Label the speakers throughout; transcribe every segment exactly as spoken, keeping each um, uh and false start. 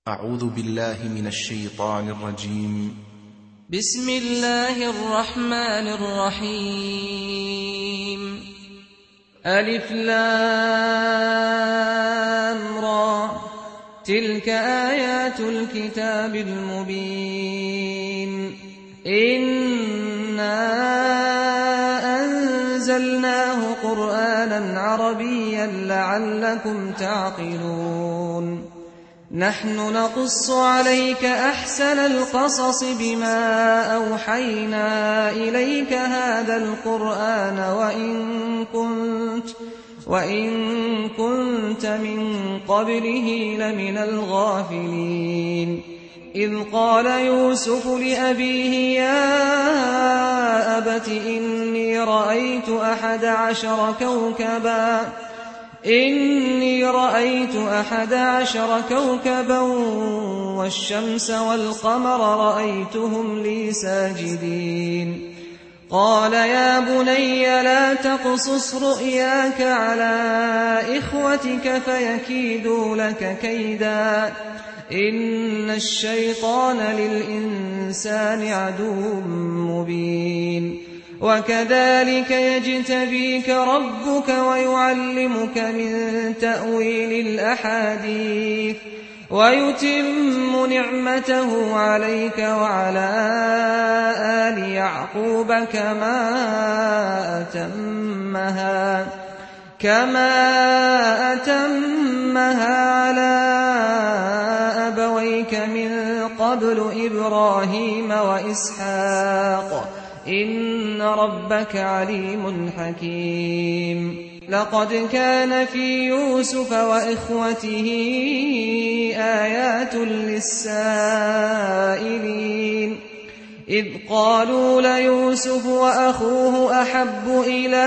Speaker 1: أعوذ بالله من الشيطان الرجيم.
Speaker 2: بسم الله الرحمن الرحيم. ألف لام را، تلك آيات الكتاب المبين. إنا أنزلناه قرآنا عربيا لعلكم تعقلون. نحن نقص عليك أحسن القصص بما أوحينا إليك هذا القرآن وإن كنت, وإن كنت من قبله لمن الغافلين. إذ قال يوسف لأبيه يا أبت إني رأيت أحد عشر كوكبا إني رأيت أحد عشر كوكبا والشمس والقمر رأيتهم لي ساجدين. قال يا بني لا تقصص رؤياك على إخوتك فيكيدوا لك كيدا إن الشيطان للإنسان عدو مبين. وكذلك يجتبيك ربك ويعلمك من تأويل الأحاديث ويتم نعمته عليك وعلى آل يعقوب كما أتمها كما أتمها على أبويك من قبل إبراهيم وإسحاق إن ربك عليم حكيم. لقد كان في يوسف وإخوته آيات للسائلين إذ قالوا ليوسف وأخوه أحب إلى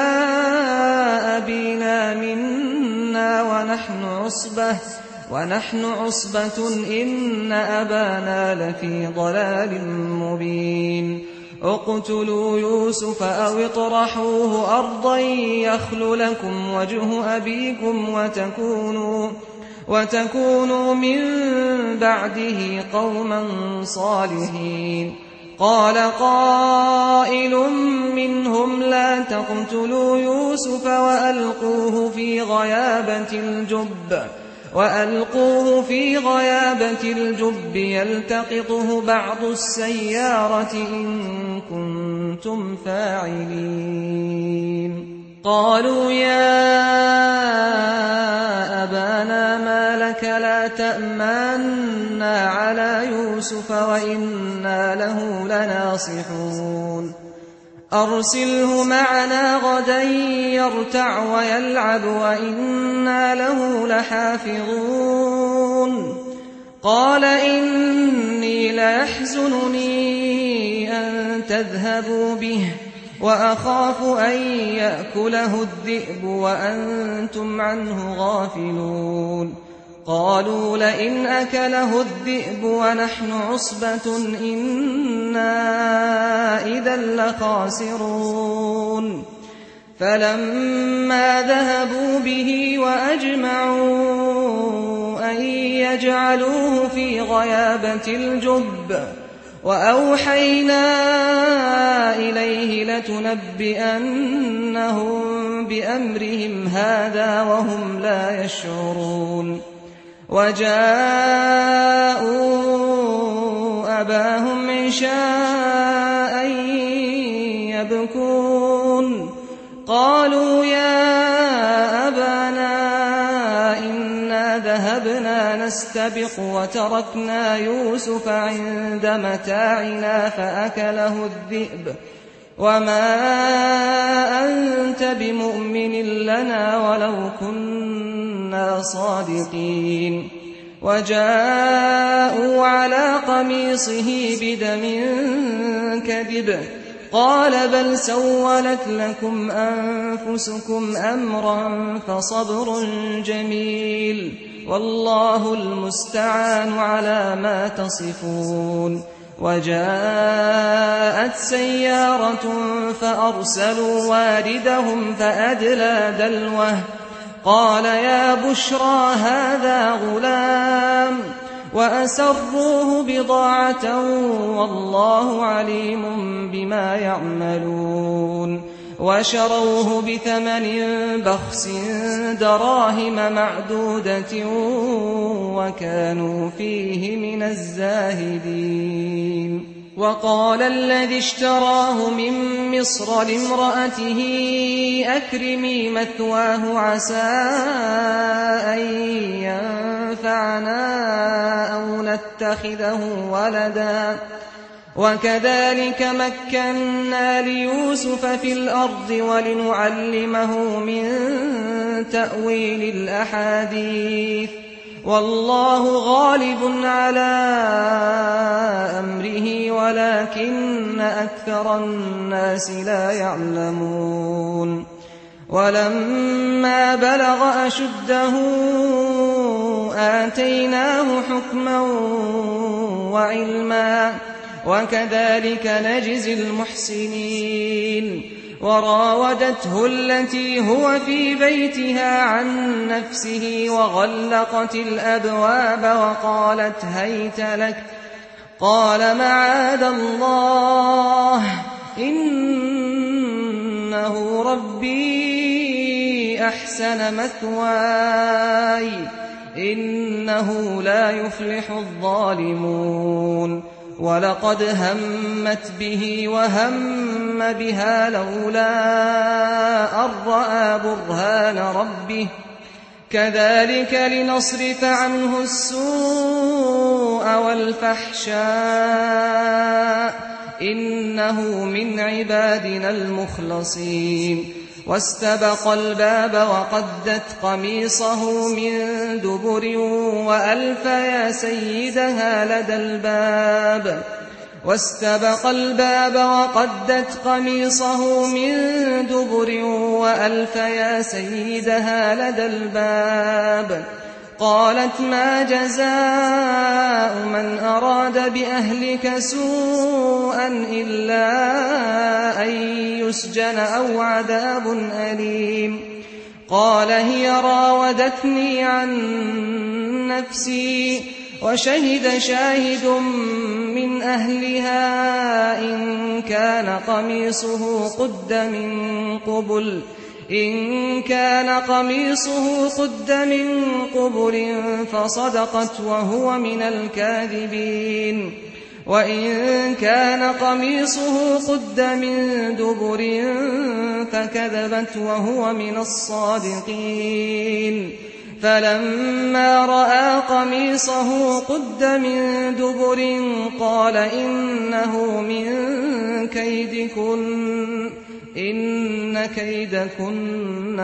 Speaker 2: أبينا منا ونحن عصبة ونحن عصبة إن أبانا لفي ضلال مبين. اقتلوا يوسف أو اطرحوه أرضا يخل لكم وجه أبيكم وتكونوا, وتكونوا من بعده قوما صالحين. قال قائل منهم لا تقتلوا يوسف وألقوه في غيابة الجب وألقوه في غيابة الجب يلتقطه بعض السيارة إن كنتم فاعلين. قالوا يا أبانا ما لك لا تأمنا على يوسف وإنا له لناصحون. أرسله معنا غدا يرتع ويلعب وإنا له لحافظون. قال إني ليحزنني أن تذهبوا به وأخاف أن يأكله الذئب وأنتم عنه غافلون. قالوا لئن أكله الذئب ونحن عصبة إنا إذا لخاسرون. فلما ذهبوا به وأجمعوا أن يجعلوه في غيابة الجب وأوحينا إليه لتنبئنهم بأمرهم هذا وهم لا يشعرون. وجاءوا أباهم عشاء يبكون. قالوا يا أبانا إنا ذهبنا نستبق وتركنا يوسف عند متاعنا فأكله الذئب وما أنت بمؤمن لنا ولو كنا صادقين. وجاءوا على قميصه بدم كذب قال بل سولت لكم أنفسكم أمرا فصبر جميل والله المستعان على ما تصفون. وجاءت سيارة فأرسلوا واردهم فأدلى دلوه قال يا بشرى هذا غلام وأسروه بضاعة والله عليم بما يعملون وشروه بثمن بخس دراهم معدودة وكانوا فيه من الزاهدين وقال الذي اشتراه من مصر لامرأته أكرمي مثواه عسى أن ينفعنا أو نتخذه ولدا وكذلك مكنا ليوسف في الأرض ولنعلمه من تأويل الأحاديث والله غالب على أمره ولكن أكثر الناس لا يعلمون ولما بلغ أشده آتيناه حكما وعلما وكذلك نجزي المحسنين وراودته التي هو في بيتها عن نفسه وغلقت الأبواب وقالت هيت لك قال معاذ الله إنه ربي أحسن مثواي إنه لا يفلح الظالمون ولقد همت به وهم بها لولا أن رأى برهان ربه كذلك لنصرف عنه السوء والفحشاء إنه من عبادنا المخلصين واستبق الباب وقدت قميصه من دبر وألف يا سيدها لدى الباب واستبق الباب وقدت قميصه من دبر وألف يا سيدها لدى الباب قالت ما جزاء من أراد بأهلك سوءا إلا أن يسجن أو عذاب أليم قال هي راودتني عن نفسي وشهد شاهد من أهلها إن كان قميصه قد من قبل إن كان قميصه قد من قبل فصدقت وهو من الكاذبين وإن كان قميصه قد من دبر فكذبت وهو من الصادقين فلما رأى قميصه قد من دبر قال إنه من كيدكن إن كيدكن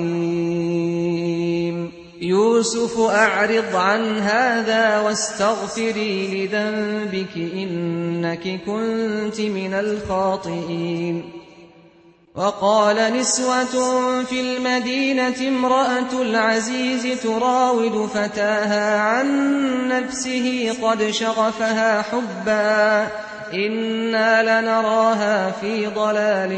Speaker 2: عظيم يوسف أعرض عن هذا واستغفري لذنبك إنك كنت من الخاطئين وقال نسوة في المدينة امرأة العزيز تراود فتاها عن نفسه قد شغفها حبا إنا لنراها في ضلال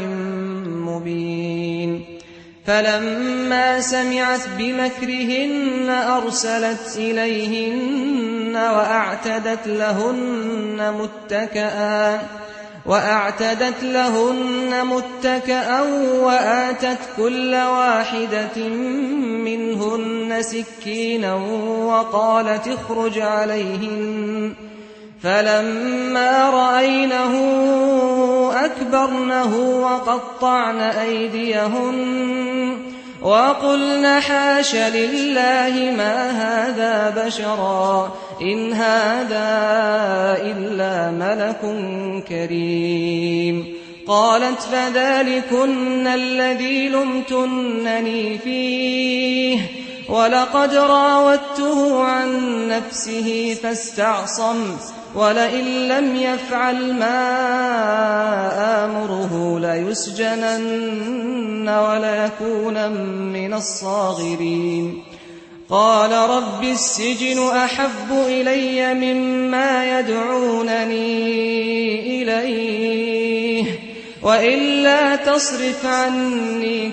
Speaker 2: مبين فلما سمعت بمكرهن أرسلت إليهن وأعتدت لهن متكئا وأعتدت لهن متكئا وآتت كل واحدة منهن سكينا وقالت اخرج عليهن فلما رأينه أكبرنه وقطعن أيديهن وقلن حاش لله ما هذا بشرا إن هذا إلا ملك كريم قالت فذلكن الذي لمتنني فيه ولقد راودته عن نفسه فاستعصم ولئن لم يفعل ما آمره ليسجنن وليكون من الصاغرين قال رب السجن أحب إلي مما يدعونني إليه وإلا تصرف عني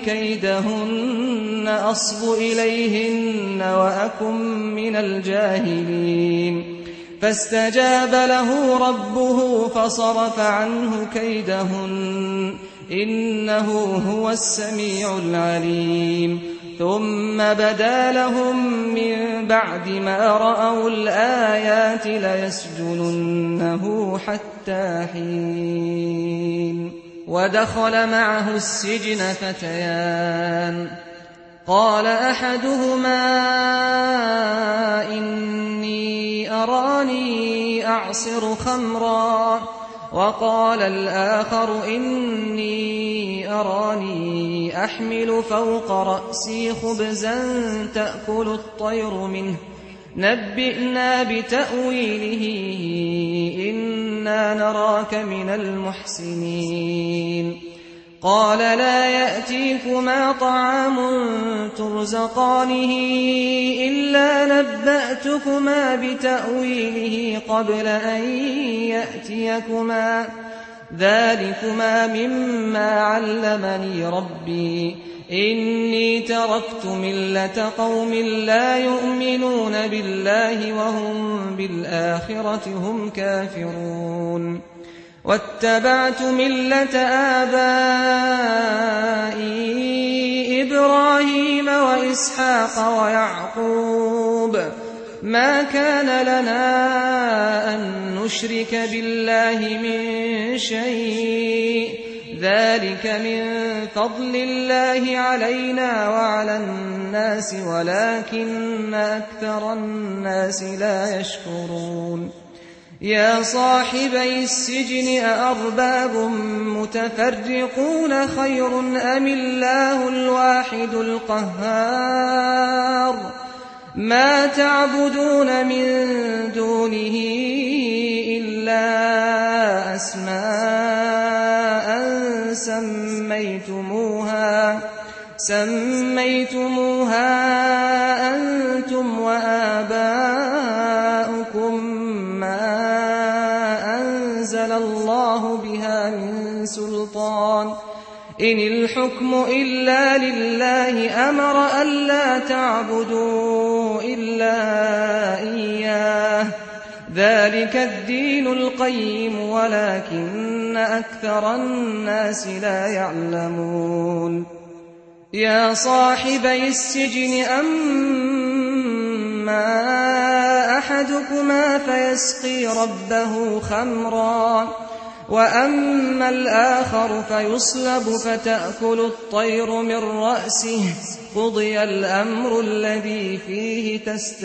Speaker 2: كيدهن أصب إليهن وأكن من الجاهلين فاستجاب له ربه فصرف عنه كيدهن إنه هو السميع العليم ثم بدا لهم من بعد ما رأوا الآيات ليسجننه حتى حين ودخل معه السجن فتيان قال أحدهما إني أراني أعصر خمرا وقال الآخر إني أراني أحمل فوق رأسي خبزا تأكل الطير منه نبئنا بتأويله إنا نراك من المحسنين قال لا يأتيكما طعام ترزقانه إلا نبأتكما بتأويله قبل أن يأتيكما ذلكما مما علمني ربي إني تركت ملة قوم لا يؤمنون بالله وهم بالآخرة هم كافرون واتبعت ملة آبائي إبراهيم وإسحاق ويعقوب ما كان لنا أن نشرك بالله من شيء ذلك من فضل الله علينا وعلى الناس ولكن أكثر الناس لا يشكرون يا صاحبي السجن أأرباب متفرقون خير أم الله الواحد القهار ما تعبدون من دونه إلا أسماء سميتموها سميتموها أنتم وآباؤكم ما أنزل الله بها من سلطان إن الحكم إلا لله أمر ألا تعبدوا إلا إياه ذلك الدين القيم ولكن أكثر الناس لا يعلمون يا صاحبي السجن أما أحدكما فيسقي ربه خمرا وأما الآخر فيصلب فتأكل الطير من رأسه قضي الأمر الذي فيه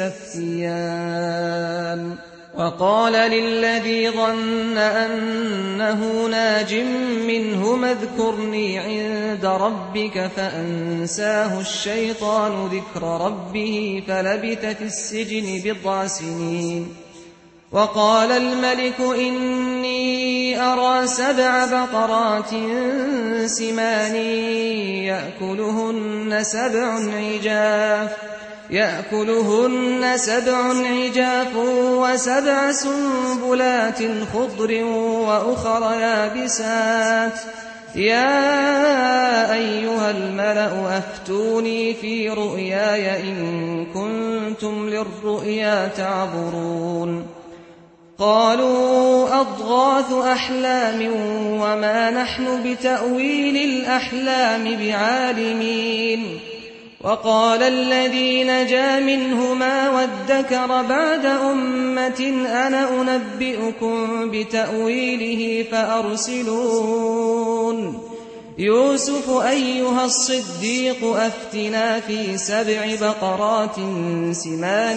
Speaker 2: تستفتيان وقال للذي ظن أنه ناج منهما اذكرني عند ربك فأنساه الشيطان ذكر ربه فلبث في السجن بضع سنين وقال الملك إني أرى سبع بقرات سمان يأكلهن سبع عجاف يأكلهن سبع عجاف وسبع سنبلات خضر وأخر يابسات يا أيها الملأ أفتوني في رؤياي إن كنتم للرؤيا تعبرون قالوا أضغاث أحلام وما نحن بتأويل الأحلام بعالمين وقال الذي نجا منهما وادكر بعد أمة أنا أنبئكم بتأويله فأرسلون يوسف أيها الصديق أفتنا في سبع بقرات سمان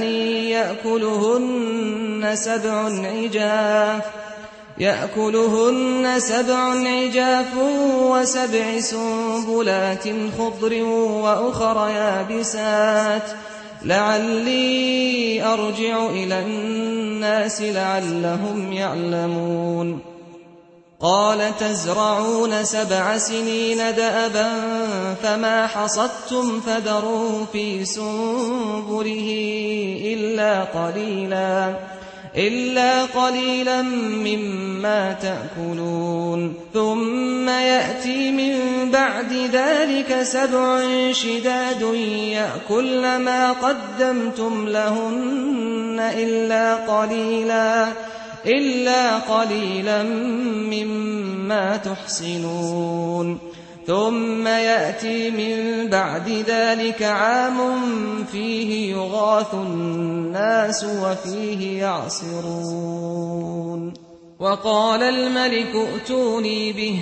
Speaker 2: يأكلهن سبع عجاف يأكلهن سبع عجاف وسبع سنبلات خضر وأخر يابسات لعلي أرجع إلى الناس لعلهم يعلمون قال تزرعون سبع سنين دأبا فما حصدتم فذروا في سنبله إلا قليلا إلا قليلا مما تأكلون ثم يأتي من بعد ذلك سبع شداد يأكلن ما قدمتم لهن إلا قليلا إلا قليلا مما تحصنون ثم يأتي من بعد ذلك عام فيه يغاث الناس وفيه يعصرون وقال الملك ائتوني به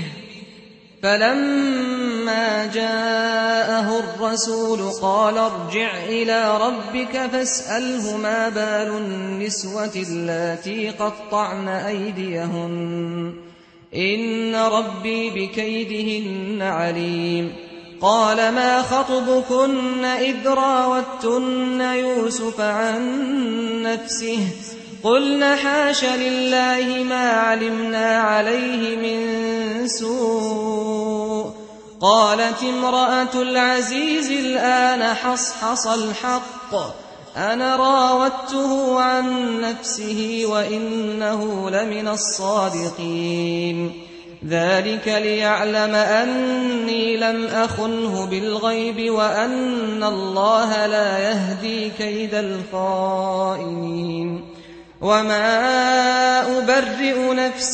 Speaker 2: فلما جاءه الرسول قال ارجع إلى ربك فاسأله ما بال النسوة اللاتي قطعن أيديهن إن ربي بكيدهن عليم قال ما خطبكن إذ راوتن يوسف عن نفسه قلن حاش لله ما علمنا عليه من سوء قالت امرأة العزيز الآن حصحص الحق أنا راودته عن نفسه وإنه لمن الصادقين ذلك ليعلم أني لم أخنه بالغيب وأن الله لا يهدي كيد الخائنين وما أبرئ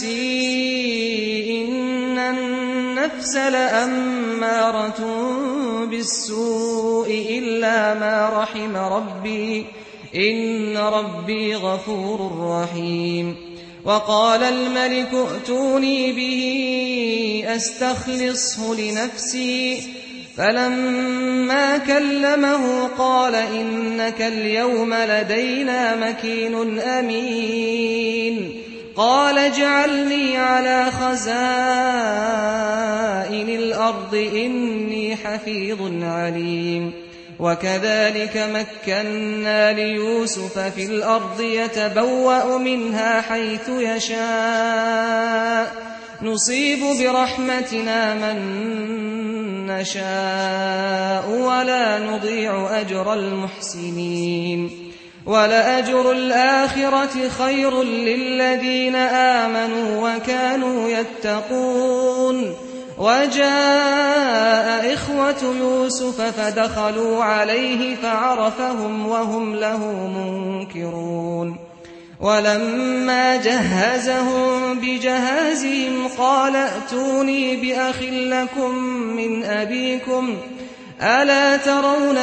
Speaker 2: نفسي إن النفس لأمارة بالسوء إلا ما رحم ربي إن ربي غفور رحيم وقال الملك ائتوني به أستخلصه لنفسي فلما كلمه قال إنك اليوم لدينا مكين أمين قال اجعلني على خزائن الأرض إني حفيظ عليم وكذلك مكنا ليوسف في الأرض يتبوأ منها حيث يشاء نصيب برحمتنا من نشاء ولا نضيع أجر المحسنين ولأجر الآخرة خير للذين آمنوا وكانوا يتقون وجاء إخوة يوسف فدخلوا عليه فعرفهم وهم له منكرون ولما جهزهم بجهازهم قال ائتوني بأخ لكم من أبيكم ألا ترون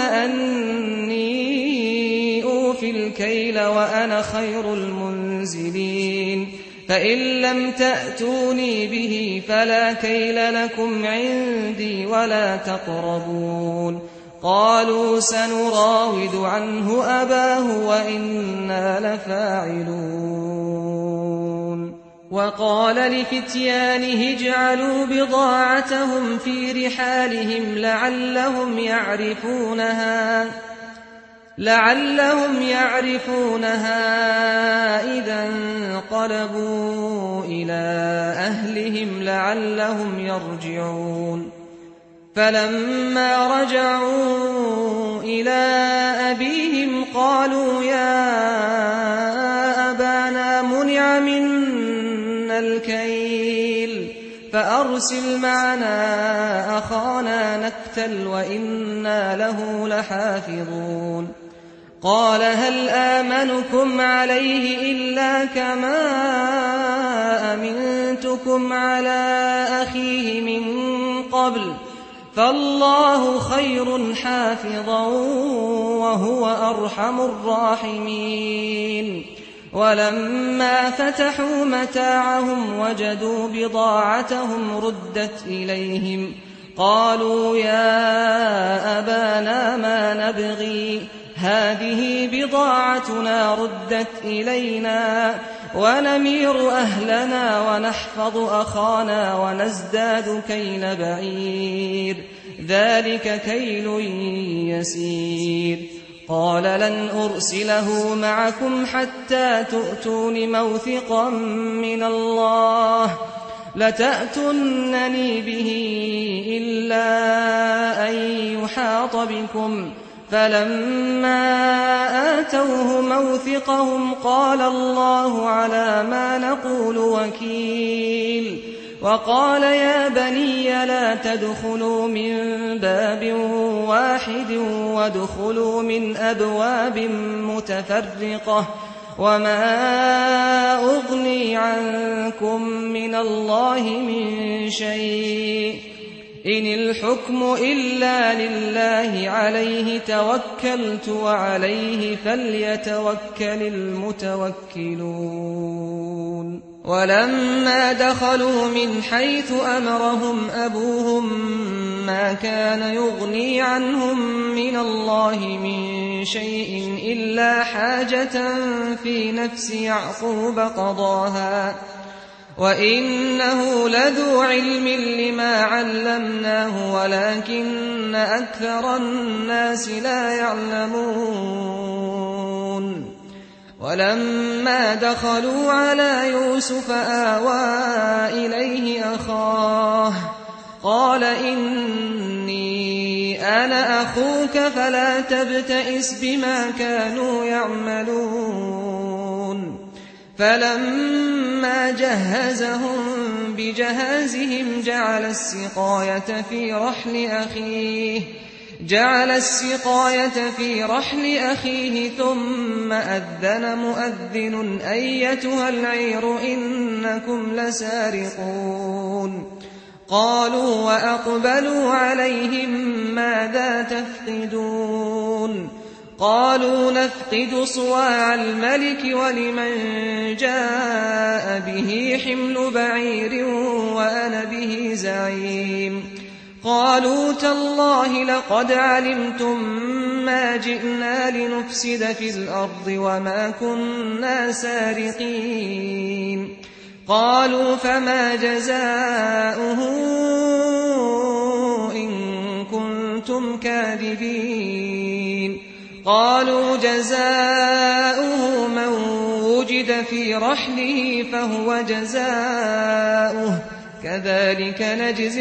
Speaker 2: أني أوفي الكيل وأنا خير المنزلين فإن لم تأتوني به فلا كيل لكم عندي ولا تقربون قالوا سنراود عنه أباه وإنا لفاعلون وقال لفتيانه اجعلوا بضاعتهم في رحالهم لعلهم يعرفونها لعلهم يعرفونها إذا انقلبوا إلى أهلهم لعلهم يرجعون فلما رجعوا إلى أبيهم قالوا يا أبانا منع منا الكيل فأرسل معنا أخانا نكتل وإنا له لحافظون قال هل آمنكم عليه إلا كما أمنتكم على أخيه من قبل فالله خير حافظا وهو أرحم الراحمين ولما فتحوا متاعهم وجدوا بضاعتهم ردت إليهم قالوا يا أبانا ما نبغي هذه بضاعتنا ردت إلينا ونمير أهلنا ونحفظ أخانا ونزداد كيل بعير ذلك كيل يسير قال لن أرسله معكم حتى تؤتون موثقا من الله لتأتونني به إلا أن يحاط بكم فلما آتوه موثقهم قال الله على ما نقول وكيل وقال يا بني لا تدخلوا من باب واحد وادخلوا من أبواب متفرقة وما أغني عنكم من الله من شيء إن الحكم إلا لله عليه توكلت وعليه فليتوكل المتوكلون ولما دخلوا من حيث أمرهم أبوهم ما كان يغني عنهم من الله من شيء إلا حاجة في نفس يعقوب قضاها وإنه لذو علم لما علمناه ولكن أكثر الناس لا يعلمون ولما دخلوا على يوسف آوى إليه أخاه قال إني أنا أخوك فلا تبتئس بما كانوا يعملون فلما جهزهم بجهازهم جعل السقاية في رحل أخيه جعل السقاية في رحل أخيه ثم أذن مؤذن أيتها العير إنكم لسارقون قالوا وأقبلوا عليهم ماذا تفقدون قالوا نفقد صواع الملك ولمن جاء به حمل بعير وأنا به زعيم قالوا تالله لقد علمتم ما جئنا لنفسد في الأرض وما كنا سارقين قالوا فما جزاؤه إن كنتم كاذبين قالوا جزاؤه من وجد في رحله فهو جزاؤه كذلك نجزي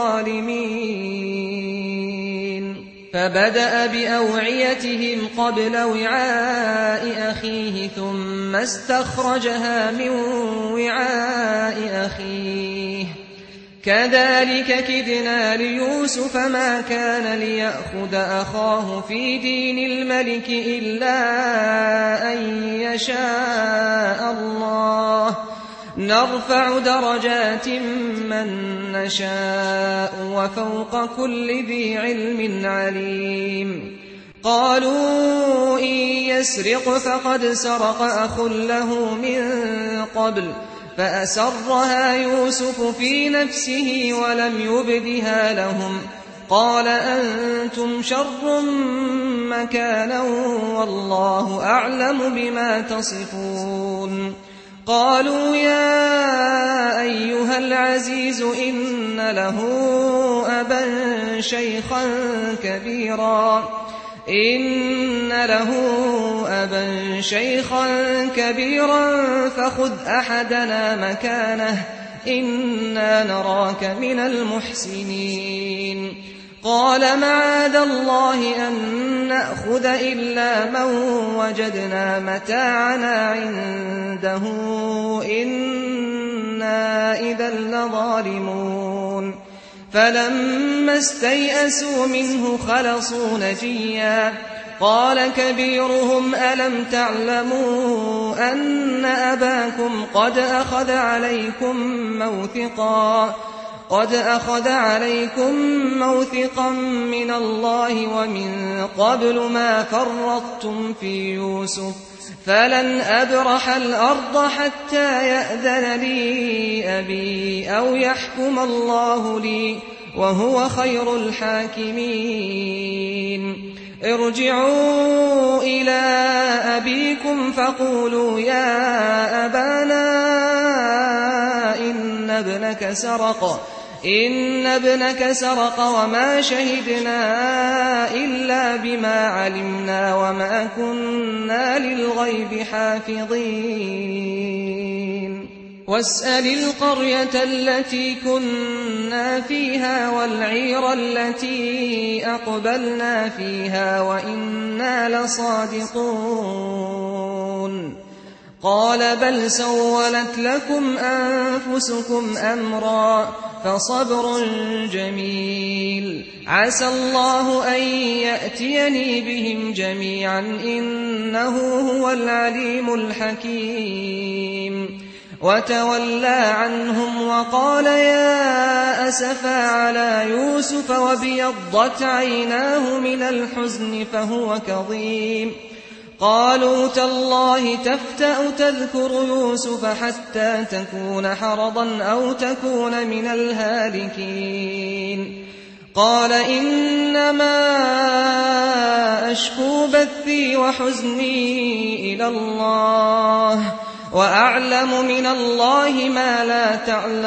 Speaker 2: الظالمين فبدأ بأوعيتهم قبل وعاء أخيه ثم استخرجها من وعاء أخيه كذلك كدنا ليوسف ما كان ليأخذ أخاه في دين الملك إلا أن يشاء الله نرفع درجات من نشاء وفوق كل ذي علم عليم قالوا إن يسرق فقد سرق أخ له من قبل فأسرها يوسف في نفسه ولم يبدها لهم قال أنتم شر مكانا والله أعلم بما تصفون قالوا يا أيها العزيز إن له أبا شيخا كبيرا إن له أبا شيخا كبيرا فخذ أحدنا مكانه إنا نراك من المحسنين قال معاذ الله أن نأخذ إلا من وجدنا متاعنا عنده إنا إذا لظالمون فلما استيئسوا منه خلصوا نجيا قال كبيرهم ألم تعلموا أن أباكم قد أخذ عليكم موثقا قد أخذ عليكم موثقا من الله ومن قبل ما فرطتم في يوسف فلن أبرح الأرض حتى يأذن لي أبي أو يحكم الله لي وهو خير الحاكمين ارجعوا إلى أبيكم فقولوا يا أبانا إن ابنك سرق إن ابنك سرق وما شهدنا إلا بما علمنا وما كنا للغيب حافظين واسأل القرية التي كنا فيها والعير التي أقبلنا فيها وإنا لصادقون قال بل سولت لكم أنفسكم أمرا فصبر جميل عسى الله أن يأتيني بهم جميعا إنه هو العليم الحكيم وتولى عنهم وقال يا أسفا على يوسف وابيضت عيناه من الحزن فهو كظيم قالوا تالله تفتأ تذكر يوسف حتى تكون حرضا أو تكون من الهالكين قال إنما أشكو بثي وحزني إلى الله وأعلم من الله ما لا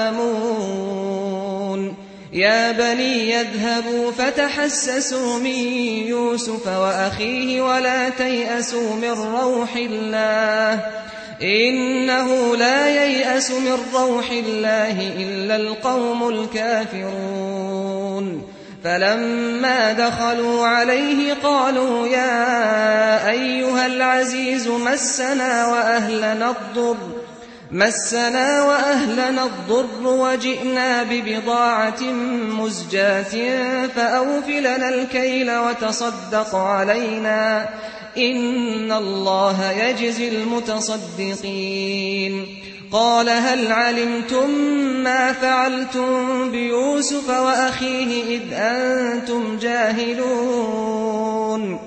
Speaker 2: تعلمون يا بني يذهبوا فتحسسوا من يوسف وأخيه ولا تيأسوا من روح الله إنه لا ييأس من روح الله إلا القوم الكافرون فلما دخلوا عليه قالوا يا أيها العزيز مسنا وأهلنا الضر مسنا وأهلنا الضر وجئنا ببضاعة مزجاة فأوف لنا الكيل وتصدق علينا إن الله يجزي المتصدقين قال هل علمتم ما فعلتم بيوسف وأخيه إذ أنتم جاهلون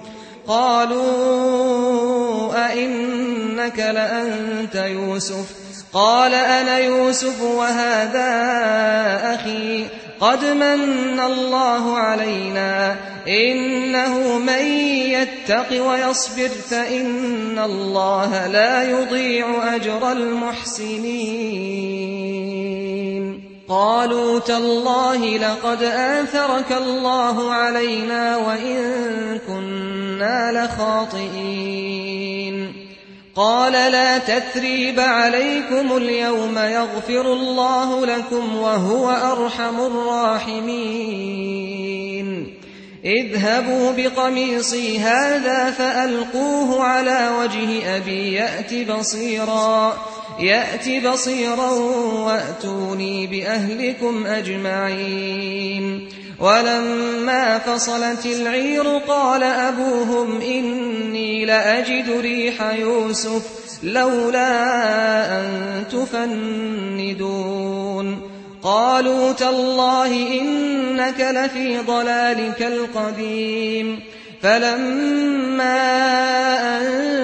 Speaker 2: قالوا أئنك لأنت يوسف قال أنا يوسف وهذا أخي قد من الله علينا إنه من يتق ويصبر فإن الله لا يضيع أجر المحسنين قالوا تالله لقد آثرك الله علينا وإن كنا لخاطئين قال لا تثريب عليكم اليوم يغفر الله لكم وهو أرحم الراحمين اذهبوا بقميصي هذا فألقوه على وجه أبي يأت بصيرا يأت بصيرا وأتوني بأهلكم أجمعين ولما فصلت العير قال أبوهم إني لأجد ريح يوسف لولا أن تفندون قالوا تالله إنك لفي ضلالك القديم فلما أن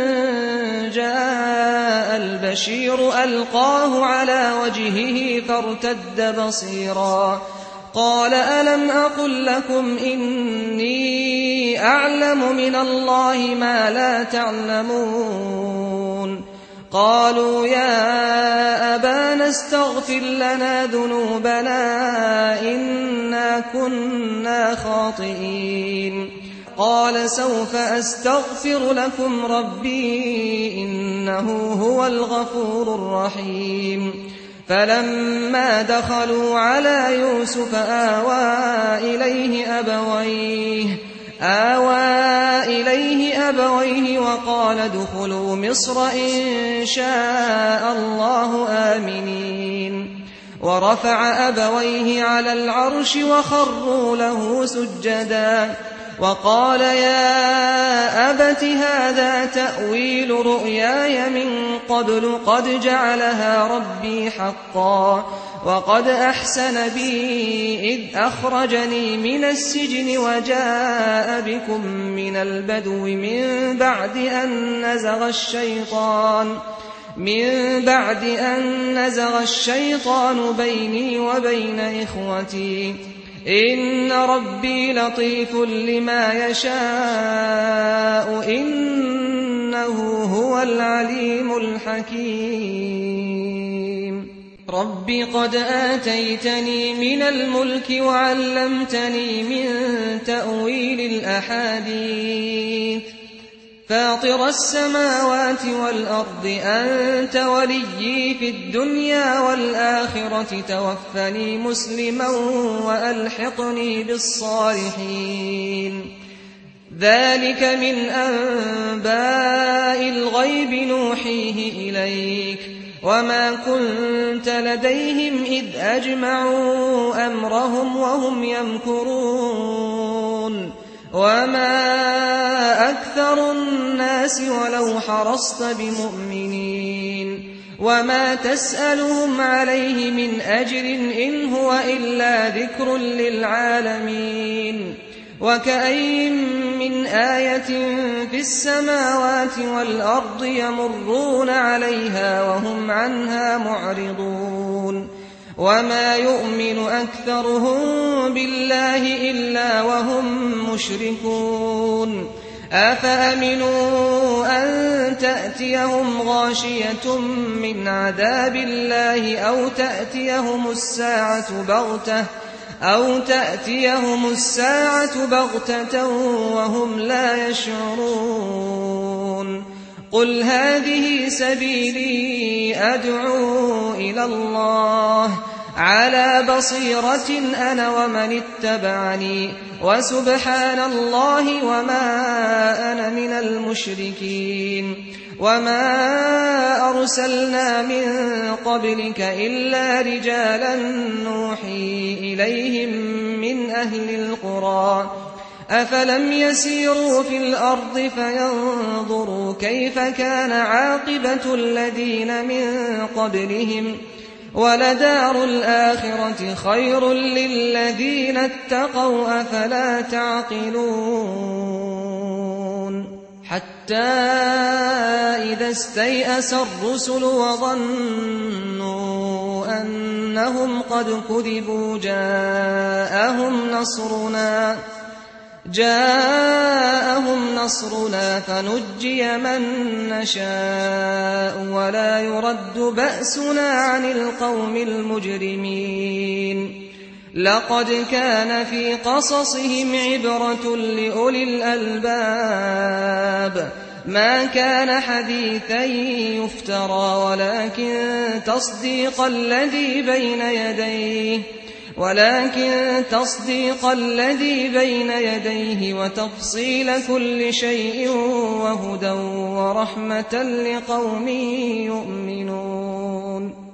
Speaker 2: جاء البشير ألقاه على وجهه فارتد بصيرا قال ألم أقل لكم إني أعلم من الله ما لا تعلمون قالوا يا أبانا استغفر لنا ذنوبنا إنا كنا خاطئين قال سوف أستغفر لكم ربي إنه هو الغفور الرحيم فلما دخلوا على يوسف آوى إليه أبويه آوى إليه أبويه وقال ادخلوا مصر إن شاء الله آمنين ورفع أبويه على العرش وخروا له سجدا وقال يا أبت هذا تأويل رؤياي من قبل قد جعلها ربي حقا وقد أحسن بي إذ أخرجني من السجن وجاء بكم من البدو من بعد أن نزغ الشيطان من بعد أن نزغ الشيطان بيني وبين إخوتي إن ربي لطيف لما يشاء إنه هو العليم الحكيم رب قد آتيتني من الملك وعلمتني من تأويل الأحاديث فاطر السماوات والأرض أنت وليي في الدنيا والآخرة توفني مسلما وألحقني بالصالحين ذلك من أنباء الغيب نوحيه إليك وما كنت لديهم إذ أجمعوا أمرهم وهم يمكرون وما أكثر الناس ولو حرصت بمؤمنين وما تسألهم عليه من أجر إن هو إلا ذكر للعالمين وكأين من آية في السماوات والأرض يمرون عليها وهم عنها معرضون وما يؤمن أكثرهم بالله إلا وهم مشركون أفأمنوا أن تأتيهم غاشية من عذاب الله أو تأتيهم الساعة بغتة أو تأتيهم الساعة بغتة وهم لا يشعرون قل هذه سبيلي أدعو إلى الله على بصيرة أنا ومن اتبعني وسبحان الله وما أنا من المشركين وما أرسلنا من قبلك إلا رجالا نوحي إليهم من أهل القرى أفلم يسيروا في الأرض فينظروا كيف كان عاقبة الذين من قبلهم ولدار الآخرة خير للذين اتقوا أفلا تعقلون حتى إذا استيأس الرسل وظنوا أنهم قد كذبوا جاءهم نصرنا جاءهم نصرنا فنجي من نشاء ولا يرد بأسنا عن القوم المجرمين لقد كان في قصصهم عبرة لأولي الألباب ما كان حديثا يفترى ولكن تصديق الذي بين يديه ولكن تصديق الذي بين يديه وتفصيل كل شيء وهدى ورحمة لقوم يؤمنون